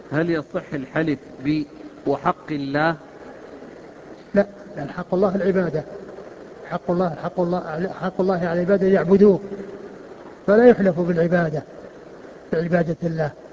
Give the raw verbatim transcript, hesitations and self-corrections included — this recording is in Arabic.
هل يصح الحلف ب وحق الله؟ لا، لأن حق الله العبادة، حق الله حق الله حق الله على العبادة يعبدوه، فلا يحلف بالعبادة بعبادة الله.